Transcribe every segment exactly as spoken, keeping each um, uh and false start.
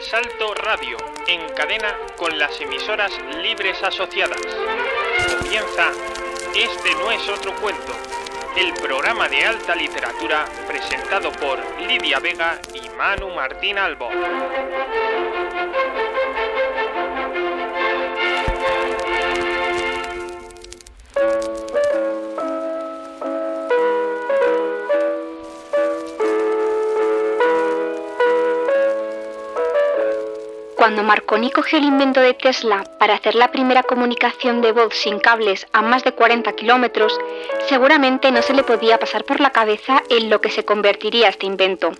Salto Radio, en cadena con las emisoras libres asociadas. Comienza Este no es otro cuento, el programa de alta literatura presentado por Lidia Vega y Manu Martín Albo. Cuando Marconi cogió el invento de Tesla para hacer la primera comunicación de voz sin cables a más de cuarenta kilómetros, seguramente no se le podía pasar por la cabeza en lo que se convertiría este invento.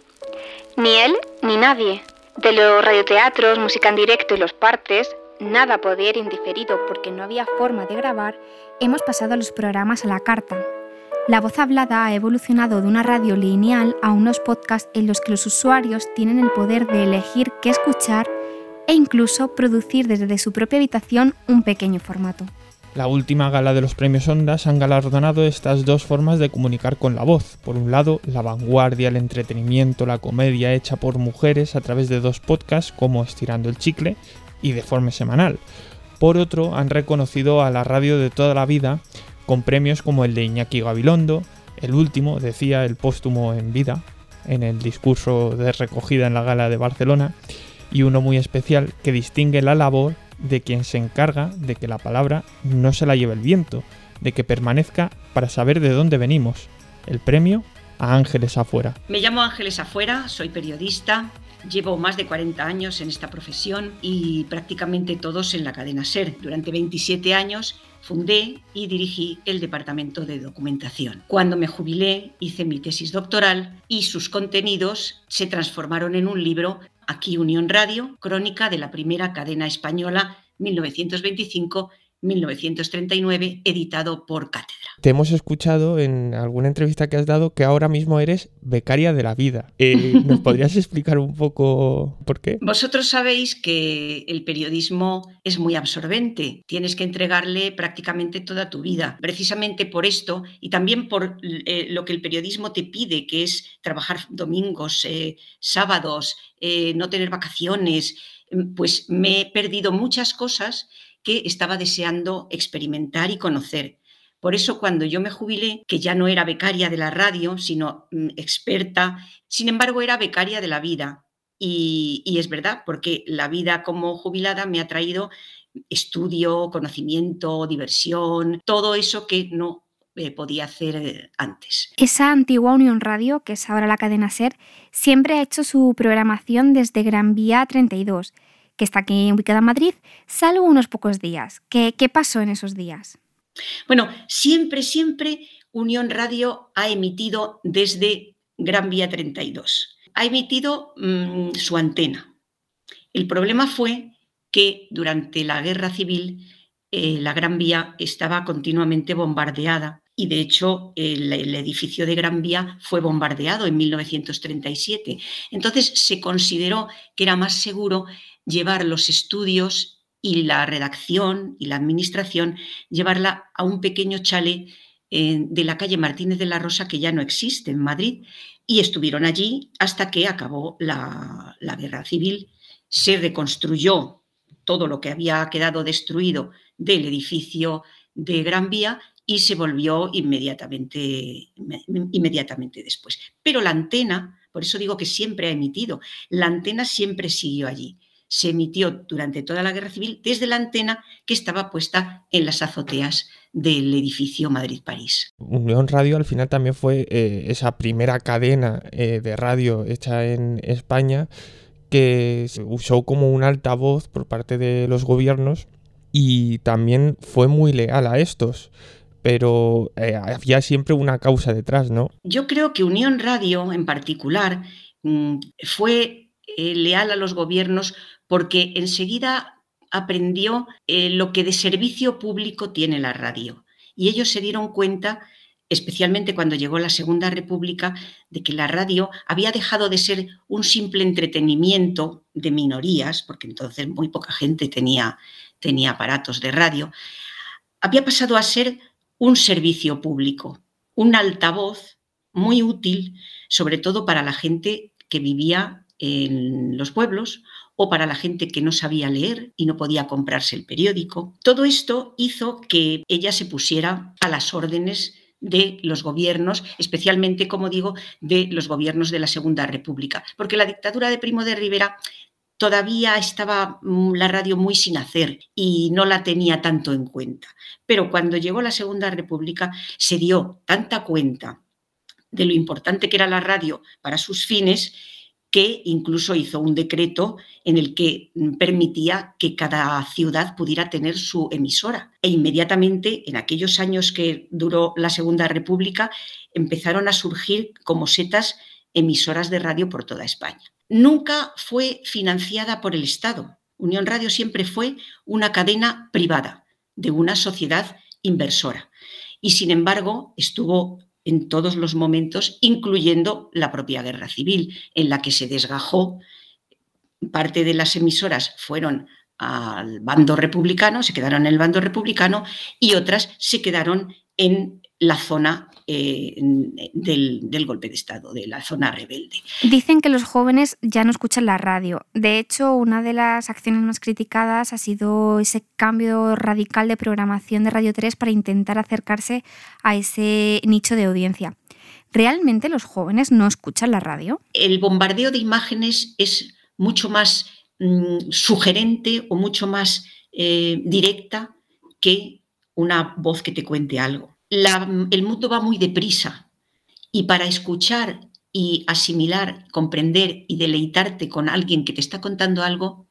Ni él ni nadie. De los radioteatros, música en directo y los partes, nada podía ir indiferido porque no había forma de grabar. Hemos pasado a los programas a la carta. La voz hablada ha evolucionado de una radio lineal a unos podcasts en los que los usuarios tienen el poder de elegir qué escuchar e incluso producir desde su propia habitación un pequeño formato. La última gala de los premios Ondas han galardonado estas dos formas de comunicar con la voz. Por un lado, la vanguardia, el entretenimiento, la comedia hecha por mujeres a través de dos podcasts como Estirando el Chicle y De Forma Semanal. Por otro, han reconocido a la radio de toda la vida con premios como el de Iñaki Gabilondo, el último, decía, el póstumo en vida, en el discurso de recogida en la gala de Barcelona, y uno muy especial que distingue la labor de quien se encarga de que la palabra no se la lleve el viento, de que permanezca para saber de dónde venimos. El premio a Ángeles Afuera. Me llamo Ángeles Afuera, soy periodista, llevo más de cuarenta años en esta profesión y prácticamente todos en la cadena SER. Durante veintisiete años fundé y dirigí el departamento de documentación. Cuando me jubilé hice mi tesis doctoral y sus contenidos se transformaron en un libro, Aquí Unión Radio, crónica de la primera cadena española mil novecientos veinticinco a mil novecientos treinta y nueve, editado por Cátedra. Te hemos escuchado en alguna entrevista que has dado que ahora mismo eres becaria de la vida. Eh, ¿Nos podrías explicar un poco por qué? Vosotros sabéis que el periodismo es muy absorbente. Tienes que entregarle prácticamente toda tu vida. Precisamente por esto y también por eh, lo que el periodismo te pide, que es trabajar domingos, eh, sábados, eh, no tener vacaciones, pues me he perdido muchas cosas que estaba deseando experimentar y conocer. Por eso cuando yo me jubilé, que ya no era becaria de la radio, sino mm, experta, sin embargo era becaria de la vida. Y, y es verdad, porque la vida como jubilada me ha traído estudio, conocimiento, diversión, todo eso que no eh, podía hacer eh, antes. Esa antigua Unión Radio, que es ahora la cadena SER, siempre ha hecho su programación desde Gran Vía treinta y dos, que está aquí ubicada en Madrid, salvo unos pocos días. ¿Qué, qué pasó en esos días? Bueno, siempre, siempre Unión Radio ha emitido desde Gran Vía treinta y dos. Ha emitido mmm, su antena. El problema fue que durante la Guerra Civil eh, la Gran Vía estaba continuamente bombardeada y de hecho el, el edificio de Gran Vía fue bombardeado en mil novecientos treinta y siete. Entonces se consideró que era más seguro llevar los estudios y la redacción y la administración, llevarla a un pequeño chalet eh, de la calle Martínez de la Rosa, que ya no existe en Madrid, y estuvieron allí hasta que acabó la, la Guerra Civil. Se reconstruyó todo lo que había quedado destruido del edificio de Gran Vía y se volvió inmediatamente, inmediatamente después. Pero la antena, por eso digo que siempre ha emitido, la antena siempre siguió allí. Se emitió durante toda la Guerra Civil desde la antena que estaba puesta en las azoteas del edificio Madrid-París. Unión Radio al final también fue eh, esa primera cadena eh, de radio hecha en España que se usó como un altavoz por parte de los gobiernos y también fue muy leal a estos, pero eh, había siempre una causa detrás, ¿no? Yo creo que Unión Radio en particular mmm, fue eh, leal a los gobiernos porque enseguida aprendió eh, lo que de servicio público tiene la radio. Y ellos se dieron cuenta, especialmente cuando llegó la Segunda República, de que la radio había dejado de ser un simple entretenimiento de minorías, porque entonces muy poca gente tenía, tenía aparatos de radio, había pasado a ser un servicio público, un altavoz muy útil, sobre todo para la gente que vivía en los pueblos o para la gente que no sabía leer y no podía comprarse el periódico. Todo esto hizo que ella se pusiera a las órdenes de los gobiernos, especialmente, como digo, de los gobiernos de la Segunda República, porque la dictadura de Primo de Rivera todavía estaba la radio muy sin hacer y no la tenía tanto en cuenta. Pero cuando llegó la Segunda República se dio tanta cuenta de lo importante que era la radio para sus fines que incluso hizo un decreto en el que permitía que cada ciudad pudiera tener su emisora. E inmediatamente, en aquellos años que duró la Segunda República, empezaron a surgir como setas emisoras de radio por toda España. Nunca fue financiada por el Estado. Unión Radio siempre fue una cadena privada de una sociedad inversora. Y, sin embargo, estuvo en todos los momentos, incluyendo la propia guerra civil, en la que se desgajó. Parte de las emisoras fueron al bando republicano, se quedaron en el bando republicano, y otras se quedaron en la zona eh, del, del golpe de Estado, de la zona rebelde. Dicen que los jóvenes ya no escuchan la radio. De hecho, una de las acciones más criticadas ha sido ese cambio radical de programación de Radio tres para intentar acercarse a ese nicho de audiencia. ¿Realmente los jóvenes no escuchan la radio? El bombardeo de imágenes es mucho más mmm, sugerente o mucho más eh, directa que una voz que te cuente algo. La, el mundo va muy deprisa y para escuchar y asimilar, comprender y deleitarte con alguien que te está contando algo,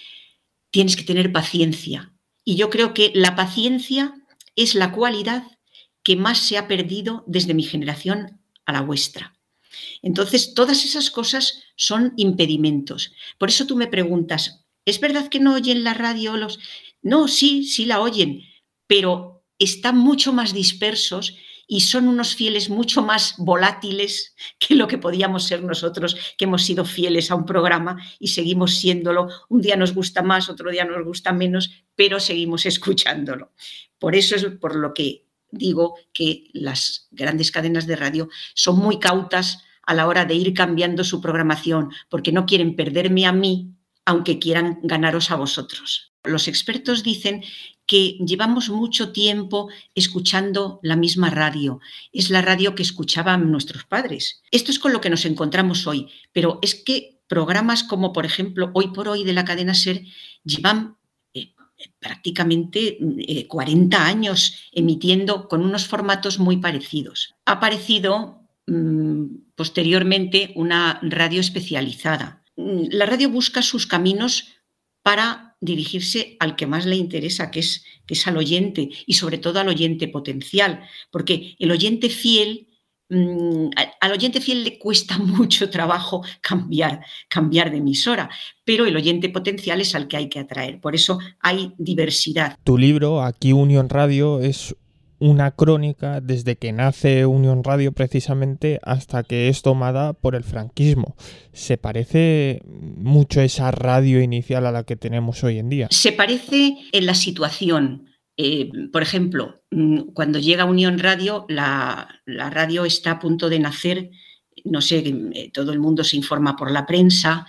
tienes que tener paciencia. Y yo creo que la paciencia es la cualidad que más se ha perdido desde mi generación a la vuestra. Entonces, todas esas cosas son impedimentos. Por eso tú me preguntas, ¿es verdad que no oyen la radio los...? No, sí, sí la oyen, pero están mucho más dispersos y son unos fieles mucho más volátiles que lo que podíamos ser nosotros, que hemos sido fieles a un programa y seguimos siéndolo. Un día nos gusta más, otro día nos gusta menos, pero seguimos escuchándolo. Por eso es por lo que digo que las grandes cadenas de radio son muy cautas a la hora de ir cambiando su programación, porque no quieren perderme a mí, aunque quieran ganaros a vosotros. Los expertos dicen que llevamos mucho tiempo escuchando la misma radio. Es la radio que escuchaban nuestros padres. Esto es con lo que nos encontramos hoy, pero es que programas como, por ejemplo, Hoy por Hoy de la cadena SER llevan eh, prácticamente eh, cuarenta años emitiendo con unos formatos muy parecidos. Ha aparecido mmm, posteriormente una radio especializada. La radio busca sus caminos para dirigirse al que más le interesa, que es, que es al oyente y sobre todo al oyente potencial, porque el oyente fiel, mmm, al oyente fiel le cuesta mucho trabajo cambiar, cambiar de emisora, pero el oyente potencial es al que hay que atraer, por eso hay diversidad. Tu libro, Aquí Unión Radio, es una crónica desde que nace Unión Radio precisamente hasta que es tomada por el franquismo. ¿Se parece mucho esa radio inicial a la que tenemos hoy en día? Se parece en la situación. Eh, por ejemplo, cuando llega Unión Radio, la, la radio está a punto de nacer, no sé, eh, todo el mundo se informa por la prensa,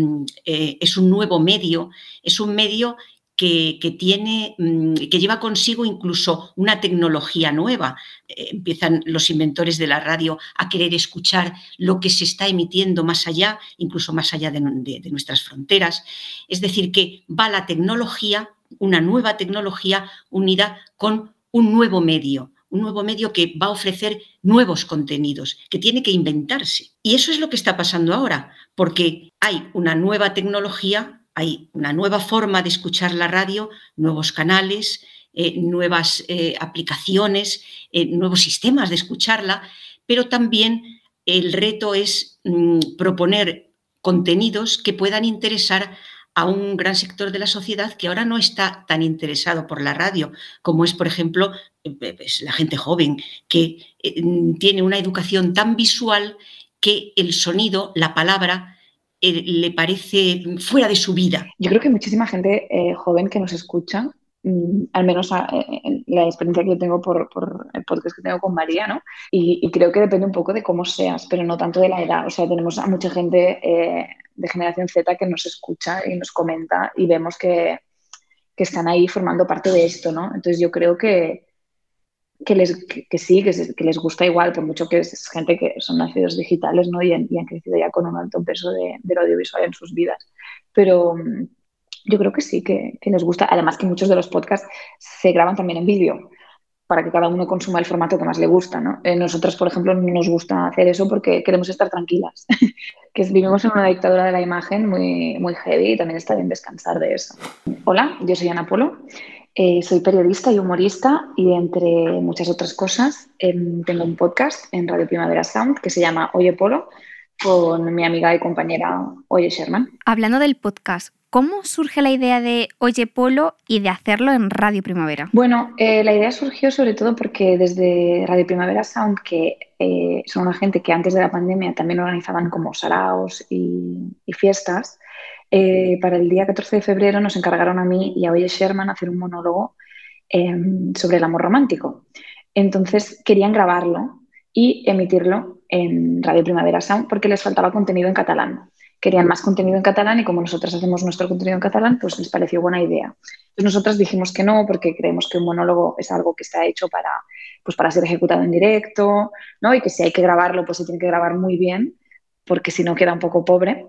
eh, es un nuevo medio, es un medio Que, que, tiene, que lleva consigo incluso una tecnología nueva. Eh, empiezan los inventores de la radio a querer escuchar lo que se está emitiendo más allá, incluso más allá de, de, de nuestras fronteras. Es decir, que va la tecnología, una nueva tecnología unida con un nuevo medio, un nuevo medio que va a ofrecer nuevos contenidos, que tiene que inventarse. Y eso es lo que está pasando ahora, porque hay una nueva tecnología. Hay una nueva forma de escuchar la radio, nuevos canales, eh, nuevas eh, aplicaciones, eh, nuevos sistemas de escucharla, pero también el reto es mmm, proponer contenidos que puedan interesar a un gran sector de la sociedad que ahora no está tan interesado por la radio, como es, por ejemplo, pues, la gente joven, que eh, tiene una educación tan visual que el sonido, la palabra, Eh, le parece fuera de su vida. Yo creo que hay muchísima gente eh, joven que nos escucha, mmm, al menos a, eh, la experiencia que yo tengo por, por el podcast que tengo con María, ¿no? Y, y creo que depende un poco de cómo seas, pero no tanto de la edad. O sea, tenemos a mucha gente eh, de generación Z que nos escucha y nos comenta y vemos que, que están ahí formando parte de esto, ¿no? Entonces yo creo que, que, les, que, que sí, que, que les gusta igual, por mucho que es gente que son nacidos digitales, ¿no? Y han, y han crecido ya con un alto peso de, del audiovisual en sus vidas. Pero yo creo que sí, que, que les gusta. Además que muchos de los podcasts se graban también en vídeo, para que cada uno consuma el formato que más le gusta, ¿no? Eh, nosotras, por ejemplo, no nos gusta hacer eso porque queremos estar tranquilas, que vivimos en una dictadura de la imagen muy, muy heavy y también está bien descansar de eso. Hola, yo soy Ana Polo, eh, soy periodista y humorista y entre muchas otras cosas eh, tengo un podcast en Radio Primavera Sound que se llama Oye Polo con mi amiga y compañera Oye Sherman. Hablando del podcast, ¿cómo surge la idea de Oye Polo y de hacerlo en Radio Primavera? Bueno, eh, la idea surgió sobre todo porque desde Radio Primavera Sound, que eh, son una gente que antes de la pandemia también organizaban como saraos y, y fiestas, eh, para el día catorce de febrero nos encargaron a mí y a Oye Sherman hacer un monólogo eh, sobre el amor romántico. Entonces querían grabarlo y emitirlo en Radio Primavera Sound porque les faltaba contenido en catalán. Querían más contenido en catalán y como nosotras hacemos nuestro contenido en catalán, pues les pareció buena idea. Entonces nosotras dijimos que no porque creemos que un monólogo es algo que está hecho para, pues para ser ejecutado en directo, ¿no? Y que si hay que grabarlo, pues se tiene que grabar muy bien porque si no queda un poco pobre.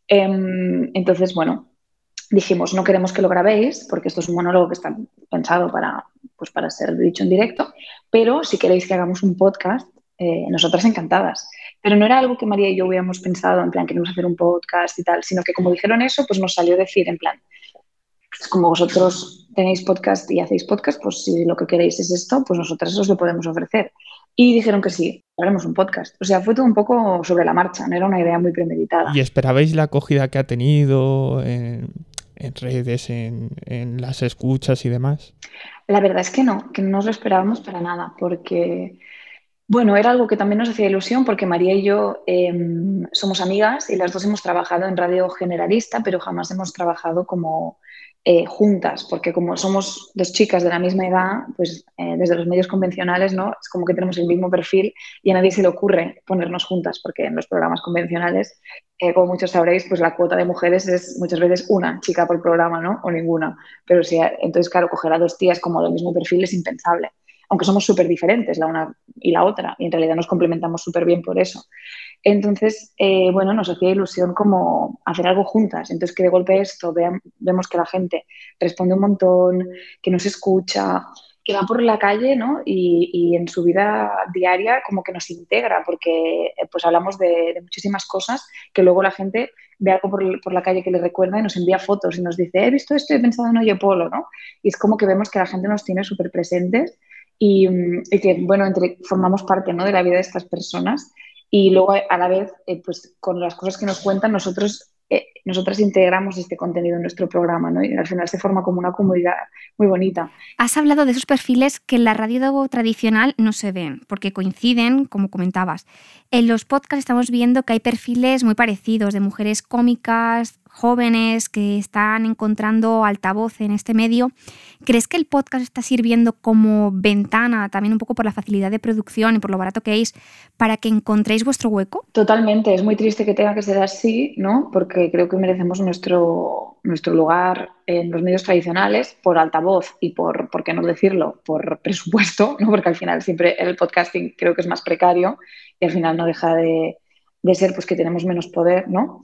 Eh, entonces, bueno, dijimos no queremos que lo grabéis porque esto es un monólogo que está pensado para, pues para ser dicho en directo, pero si queréis que hagamos un podcast, Eh, nosotras encantadas. Pero no era algo que María y yo hubiéramos pensado, en plan, queremos hacer un podcast y tal, sino que como dijeron eso, pues nos salió decir, en plan, pues como vosotros tenéis podcast y hacéis podcast, pues si lo que queréis es esto, pues nosotras os lo podemos ofrecer. Y dijeron que sí, haremos un podcast. O sea, fue todo un poco sobre la marcha, no era una idea muy premeditada. ¿Y esperabais la acogida que ha tenido en, en redes, en, en las escuchas y demás? La verdad es que no, que no nos lo esperábamos para nada, porque... Bueno, era algo que también nos hacía ilusión porque María y yo eh, somos amigas y las dos hemos trabajado en radio generalista, pero jamás hemos trabajado como eh, juntas, porque como somos dos chicas de la misma edad, pues eh, desde los medios convencionales, ¿no? Es como que tenemos el mismo perfil y a nadie se le ocurre ponernos juntas, porque en los programas convencionales, eh, como muchos sabréis, pues la cuota de mujeres es muchas veces una chica por programa, ¿no? O ninguna. Pero sí, entonces, claro, coger a dos tías como del mismo perfil es impensable. Aunque somos súper diferentes la una y la otra, y en realidad nos complementamos súper bien por eso. Entonces, eh, bueno, nos hacía ilusión como hacer algo juntas. Entonces, que de golpe esto, vean, vemos que la gente responde un montón, que nos escucha, que va por la calle, ¿no? Y, y en su vida diaria como que nos integra, porque pues hablamos de, de muchísimas cosas que luego la gente ve algo por, por la calle que le recuerda y nos envía fotos y nos dice, he visto esto y he pensado en Oye Polo, ¿no? Y es como que vemos que la gente nos tiene súper presentes. Y, y que, bueno, entre, formamos parte, ¿no? de la vida de estas personas y luego a la vez, eh, pues con las cosas que nos cuentan, nosotros, eh, nosotras integramos este contenido en nuestro programa, ¿no? Y al final se forma como una comunidad muy bonita. Has hablado de esos perfiles que en la radio tradicional no se ven, porque coinciden, como comentabas. En los podcasts estamos viendo que hay perfiles muy parecidos de mujeres cómicas, jóvenes que están encontrando altavoz en este medio. ¿Crees que el podcast está sirviendo como ventana, también un poco por la facilidad de producción y por lo barato que es, para que encontréis vuestro hueco? Totalmente, es muy triste que tenga que ser así, ¿no? Porque creo que merecemos nuestro, nuestro lugar en los medios tradicionales por altavoz y por, ¿por qué no decirlo?, por presupuesto, ¿no? Porque al final siempre el podcasting creo que es más precario y al final no deja de, de ser pues que tenemos menos poder, ¿no?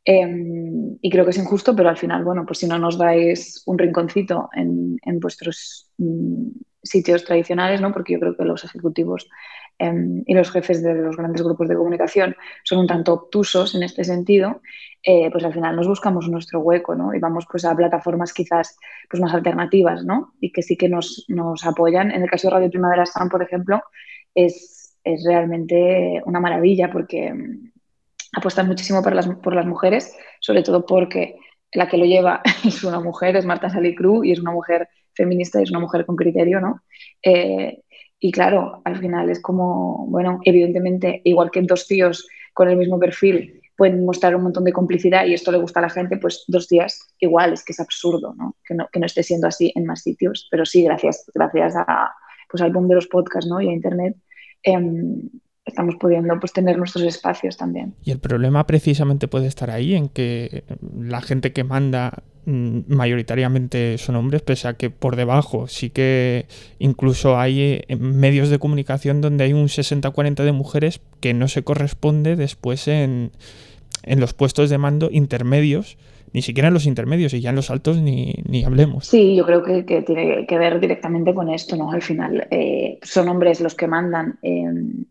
Eh, y creo que es injusto, pero al final, bueno, pues si no nos dais un rinconcito en, en vuestros mm, sitios tradicionales, ¿no? Porque yo creo que los ejecutivos eh, y los jefes de los grandes grupos de comunicación son un tanto obtusos en este sentido, eh, pues al final nos buscamos nuestro hueco, ¿no? Y vamos pues a plataformas quizás pues más alternativas, ¿no? Y que sí que nos, nos apoyan. En el caso de Radio Primavera Sound, por ejemplo, es, es realmente una maravilla porque apuestan muchísimo por las, por las mujeres, sobre todo porque la que lo lleva es una mujer, es Marta Salicru, y es una mujer feminista y es una mujer con criterio, ¿no? Eh, y claro, al final es como, bueno, evidentemente, igual que dos tíos con el mismo perfil pueden mostrar un montón de complicidad y esto le gusta a la gente, pues dos días igual, es que es absurdo, ¿no? Que no, que no esté siendo así en más sitios, pero sí, gracias, gracias a, pues al boom de los podcasts, ¿no? Y a Internet, eh, estamos pudiendo pues tener nuestros espacios también. Y el problema precisamente puede estar ahí, en que la gente que manda mayoritariamente son hombres, pese a que por debajo sí que incluso hay medios de comunicación donde hay un sesenta cuarenta de mujeres que no se corresponde después en, en los puestos de mando intermedios, ni siquiera en los intermedios, y ya en los altos ni, ni hablemos. Sí, yo creo que, que tiene que ver directamente con esto, ¿no? Al final eh, son hombres los que mandan eh,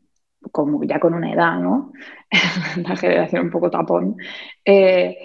como ya con una edad, ¿no? La generación un poco tapón. Eh,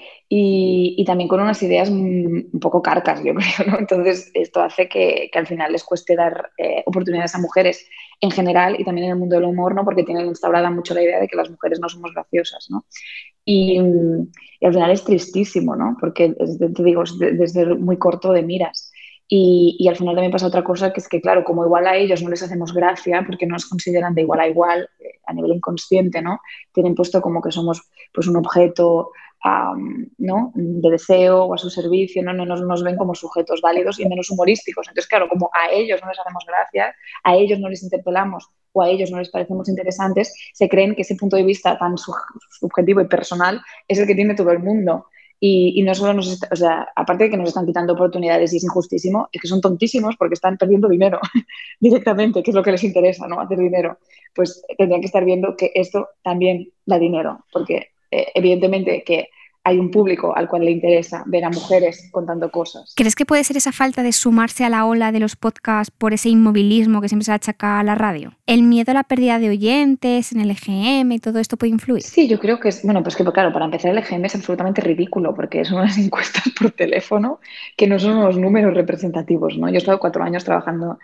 y, y también con unas ideas un, un poco carcas, yo creo, ¿no? Entonces, esto hace que, que al final les cueste dar eh, oportunidades a mujeres en general y también en el mundo del humor, ¿no? Porque tienen instaurada mucho la idea de que las mujeres no somos graciosas, ¿no? Y, y al final es tristísimo, ¿no? Porque, te digo, es desde muy corto de miras. Y, y al final también pasa otra cosa, que es que, claro, como igual a ellos no les hacemos gracia, porque no nos consideran de igual a igual, eh, a nivel inconsciente, ¿no? Tienen puesto como que somos pues, un objeto um, ¿no? de deseo o a su servicio, ¿no? No nos, nos ven como sujetos válidos y menos humorísticos. Entonces, claro, como a ellos no les hacemos gracia, a ellos no les interpelamos o a ellos no les parecemos interesantes, se creen que ese punto de vista tan sub- subjetivo y personal es el que tiene todo el mundo. Y, y no solo nos está, o sea, aparte de que nos están quitando oportunidades y es injustísimo, es que son tontísimos porque están perdiendo dinero directamente, que es lo que les interesa, ¿no? Hacer dinero. Pues tendrían que estar viendo que esto también da dinero, porque eh, evidentemente que hay un público al cual le interesa ver a mujeres contando cosas. ¿Crees que puede ser esa falta de sumarse a la ola de los podcasts por ese inmovilismo que siempre se achaca a la radio? ¿El miedo a la pérdida de oyentes en el E G M y todo esto puede influir? Sí, yo creo que es, bueno, pues que claro, para empezar el E G M es absolutamente ridículo porque son unas encuestas por teléfono que no son unos números representativos, ¿no? Yo he estado cuatro años trabajando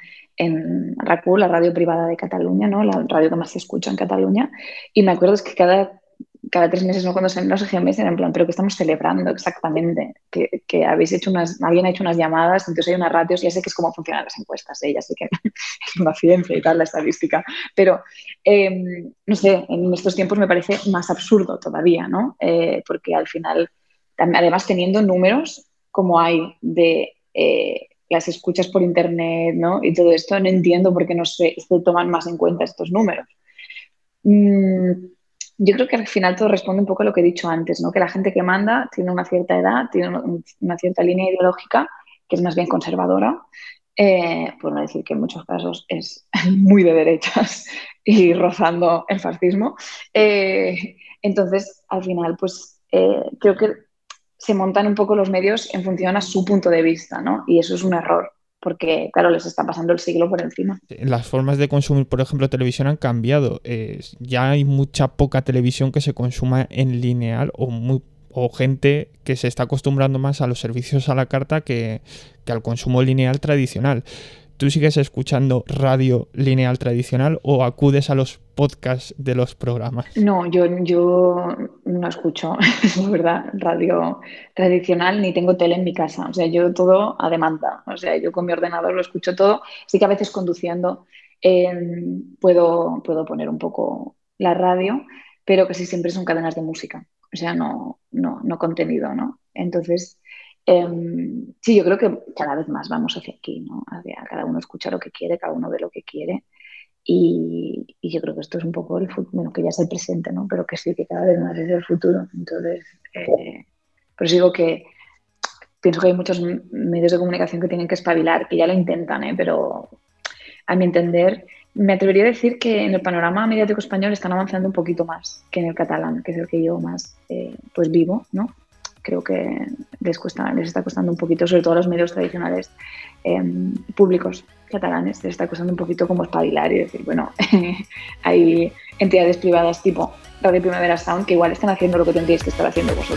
en R A C U, la radio privada de Cataluña, ¿no? La radio que más se escucha en Cataluña, y me acuerdo es que cada cada tres meses, ¿no? Cuando salen los E G Ms, era en plan, ¿pero qué estamos celebrando exactamente? Que, que habéis hecho unas, alguien ha hecho unas llamadas, entonces hay unas ratios, ya sé que es cómo funcionan las encuestas, ¿eh? Ya sé que es una ciencia y tal, la estadística, pero, eh, no sé, en estos tiempos me parece más absurdo todavía, ¿no? Eh, porque al final, además teniendo números como hay de eh, las escuchas por internet, ¿no? Y todo esto, no entiendo por qué no se, se toman más en cuenta estos números. Mm, Yo creo que al final todo responde un poco a lo que he dicho antes, ¿no? Que la gente que manda tiene una cierta edad, tiene una cierta línea ideológica que es más bien conservadora, eh, por no decir que en muchos casos es muy de derechas y rozando el fascismo. Eh, entonces, al final, pues eh, creo que se montan un poco los medios en función a su punto de vista, ¿no? Y eso es un error, porque, claro, les está pasando el siglo por encima. Las formas de consumir, por ejemplo, televisión han cambiado. Eh, ya hay mucha poca televisión que se consuma en lineal o, muy, o gente que se está acostumbrando más a los servicios a la carta que, que al consumo lineal tradicional. ¿Tú sigues escuchando radio lineal tradicional o acudes a los podcasts de los programas? No, yo, yo no escucho, es verdad, radio tradicional, ni tengo tele en mi casa. O sea, yo todo a demanda. O sea, yo con mi ordenador lo escucho todo. Sí que a veces conduciendo eh, puedo, puedo poner un poco la radio, pero casi siempre son cadenas de música. O sea, no, no, no contenido, ¿no? Entonces... Um, sí, yo creo que cada vez más vamos hacia aquí, ¿no? Hacia cada uno escucha lo que quiere, cada uno ve lo que quiere y, y yo creo que esto es un poco el futuro, bueno, que ya es el presente, ¿no? Pero que sí, que cada vez más es el futuro. Entonces, eh, por eso digo que pienso que hay muchos medios de comunicación que tienen que espabilar, que ya lo intentan, ¿eh? Pero a mi entender, me atrevería a decir que en el panorama mediático español están avanzando un poquito más que en el catalán, que es el que yo más eh, pues vivo, ¿no? Creo que les, cuesta, les está costando un poquito, sobre todo a los medios tradicionales eh, públicos catalanes, les está costando un poquito como espabilar y decir, bueno, hay entidades privadas tipo Radio Primavera Sound que igual están haciendo lo que tendríais que estar haciendo vosotros.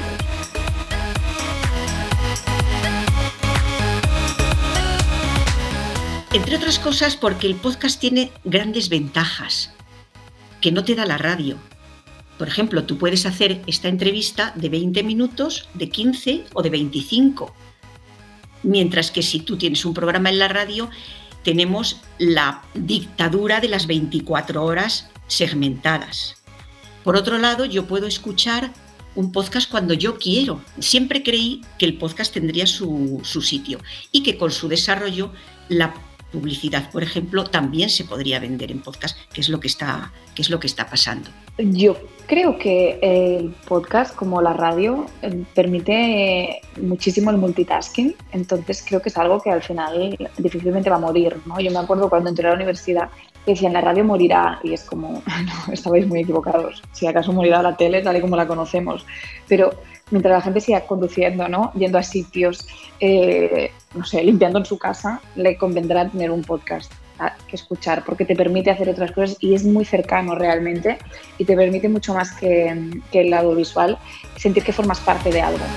Entre otras cosas porque el podcast tiene grandes ventajas que no te da la radio. Por ejemplo, tú puedes hacer esta entrevista de veinte minutos, de quince o de veinticinco. Mientras que si tú tienes un programa en la radio, tenemos la dictadura de las veinticuatro horas segmentadas. Por otro lado, yo puedo escuchar un podcast cuando yo quiero. Siempre creí que el podcast tendría su, su sitio y que con su desarrollo la publicidad, por ejemplo, también se podría vender en podcast, que es lo que está, que es lo que está pasando. Yo creo que el podcast, como la radio, permite muchísimo el multitasking, entonces creo que es algo que al final difícilmente va a morir, ¿no? Yo me acuerdo cuando entré a la universidad que decían la radio morirá y es como, no, estabais muy equivocados, si acaso morirá la tele tal y como la conocemos, pero mientras la gente siga conduciendo, ¿no? Yendo a sitios, eh, no sé, limpiando en su casa, le convendrá tener un podcast que escuchar porque te permite hacer otras cosas y es muy cercano realmente y te permite mucho más que, que el lado visual sentir que formas parte de algo.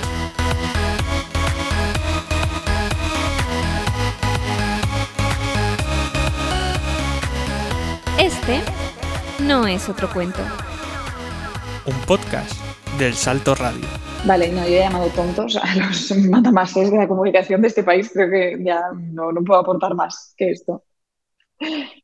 Este no es otro cuento. Un podcast del Salto Radio. Vale, no, yo he llamado tontos a los matamases de la comunicación de este país. Creo que ya no, no puedo aportar más que esto.